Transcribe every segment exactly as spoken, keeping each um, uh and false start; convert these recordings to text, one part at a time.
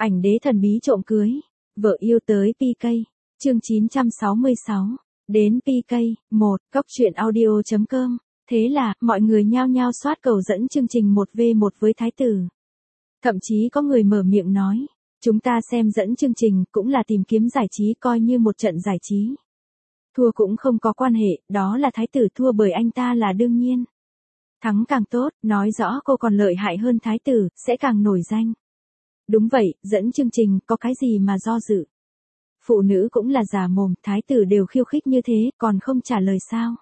Ảnh đế thần bí trộm cưới, vợ yêu tới pê ca, chương chín trăm sáu mươi sáu, đến pê ca, một, cốc truyện audio chấm com. Thế là, mọi người nhao nhao soát cầu dẫn chương trình một vs một với thái tử. Thậm chí có người mở miệng nói, chúng ta xem dẫn chương trình cũng là tìm kiếm giải trí, coi như một trận giải trí. Thua cũng không có quan hệ, đó là thái tử thua bởi anh ta là đương nhiên. Thắng càng tốt, nói rõ cô còn lợi hại hơn thái tử, sẽ càng nổi danh. Đúng vậy, dẫn chương trình, có cái gì mà do dự. Phụ nữ cũng là giả mồm, thái tử đều khiêu khích như thế, còn không trả lời sao.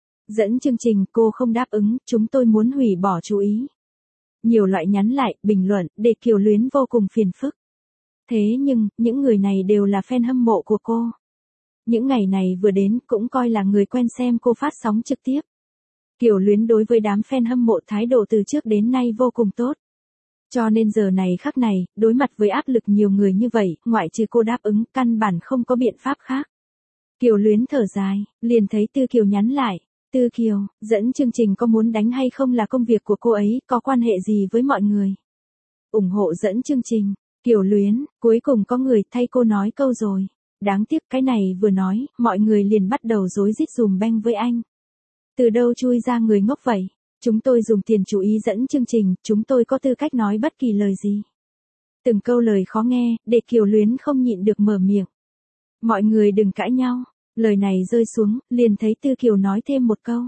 Dẫn chương trình, cô không đáp ứng, chúng tôi muốn hủy bỏ chú ý. Nhiều loại nhắn lại, bình luận, để Kiều Luyến vô cùng phiền phức. Thế nhưng, những người này đều là fan hâm mộ của cô. Những ngày này vừa đến, cũng coi là người quen xem cô phát sóng trực tiếp. Kiều Luyến đối với đám fan hâm mộ thái độ từ trước đến nay vô cùng tốt. Cho nên giờ này khắc này, đối mặt với áp lực nhiều người như vậy, ngoại trừ cô đáp ứng, căn bản không có biện pháp khác. Kiều Luyến thở dài, liền thấy Tư Kiều nhắn lại. Tư Kiều, dẫn chương trình có muốn đánh hay không là công việc của cô ấy, có quan hệ gì với mọi người. Ủng hộ dẫn chương trình. Kiều Luyến, cuối cùng có người thay cô nói câu rồi. Đáng tiếc cái này vừa nói, mọi người liền bắt đầu rối rít dùm beng với anh. Từ đâu chui ra người ngốc vậy? Chúng tôi dùng tiền chú ý dẫn chương trình, chúng tôi có tư cách nói bất kỳ lời gì. Từng câu lời khó nghe, để Kiều Luyến không nhịn được mở miệng. Mọi người đừng cãi nhau. Lời này rơi xuống, liền thấy Tư Kiều nói thêm một câu.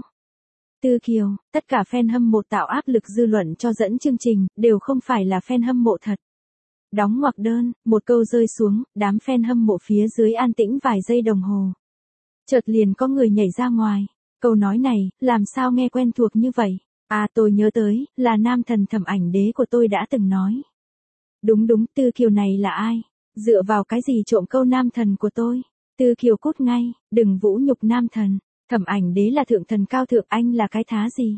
Tư Kiều, tất cả fan hâm mộ tạo áp lực dư luận cho dẫn chương trình, đều không phải là fan hâm mộ thật. Đóng ngoặc đơn, một câu rơi xuống, đám fan hâm mộ phía dưới an tĩnh vài giây đồng hồ. Chợt liền có người nhảy ra ngoài. Câu nói này, làm sao nghe quen thuộc như vậy? À, tôi nhớ tới, là nam thần Thẩm Ảnh Đế của tôi đã từng nói. Đúng đúng, Tư Kiều này là ai? Dựa vào cái gì trộm câu nam thần của tôi? Tư Kiều cút ngay, đừng vũ nhục nam thần. Thẩm Ảnh Đế là thượng thần cao thượng, anh là cái thá gì?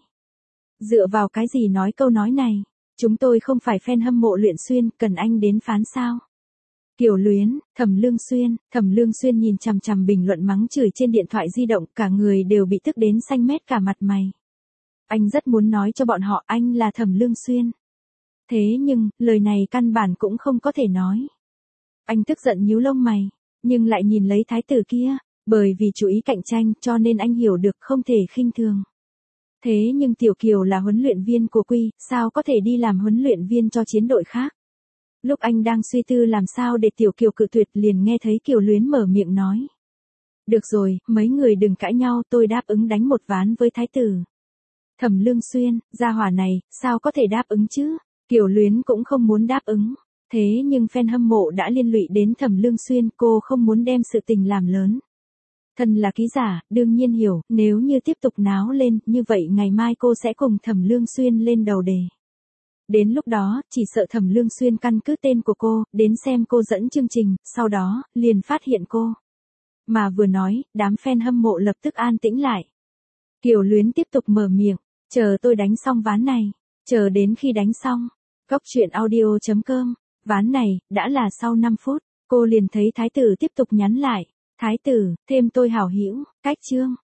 Dựa vào cái gì nói câu nói này? Chúng tôi không phải fan hâm mộ Luyện Xuyên, cần anh đến phán sao? Kiều Luyến, Thẩm Lương Xuyên, Thẩm Lương Xuyên nhìn chằm chằm bình luận mắng chửi trên điện thoại di động, cả người đều bị tức đến xanh mét cả mặt mày. Anh rất muốn nói cho bọn họ anh là Thẩm Lương Xuyên. Thế nhưng, lời này căn bản cũng không có thể nói. Anh tức giận nhíu lông mày, nhưng lại nhìn lấy thái tử kia, bởi vì chú ý cạnh tranh cho nên anh hiểu được không thể khinh thường. Thế nhưng Tiểu Kiều là huấn luyện viên của Quy, sao có thể đi làm huấn luyện viên cho chiến đội khác? Lúc anh đang suy tư làm sao để Tiểu Kiều cự tuyệt liền nghe thấy Kiều Luyến mở miệng nói. Được rồi, mấy người đừng cãi nhau, tôi đáp ứng đánh một ván với thái tử. Thẩm Lương Xuyên, gia hỏa này, sao có thể đáp ứng chứ? Kiều Luyến cũng không muốn đáp ứng. Thế nhưng fan hâm mộ đã liên lụy đến Thẩm Lương Xuyên, cô không muốn đem sự tình làm lớn. Thân là ký giả, đương nhiên hiểu, nếu như tiếp tục náo lên, như vậy ngày mai cô sẽ cùng Thẩm Lương Xuyên lên đầu đề. Đến lúc đó, chỉ sợ Thẩm Lương Xuyên căn cứ tên của cô, đến xem cô dẫn chương trình, sau đó, liền phát hiện cô. Mà vừa nói, đám fan hâm mộ lập tức an tĩnh lại. Kiều Luyến tiếp tục mở miệng, chờ tôi đánh xong ván này, chờ đến khi đánh xong. Cốc truyện audio chấm com, ván này, đã là sau năm phút, cô liền thấy thái tử tiếp tục nhắn lại. Thái tử, thêm tôi hảo hữu, cách chương.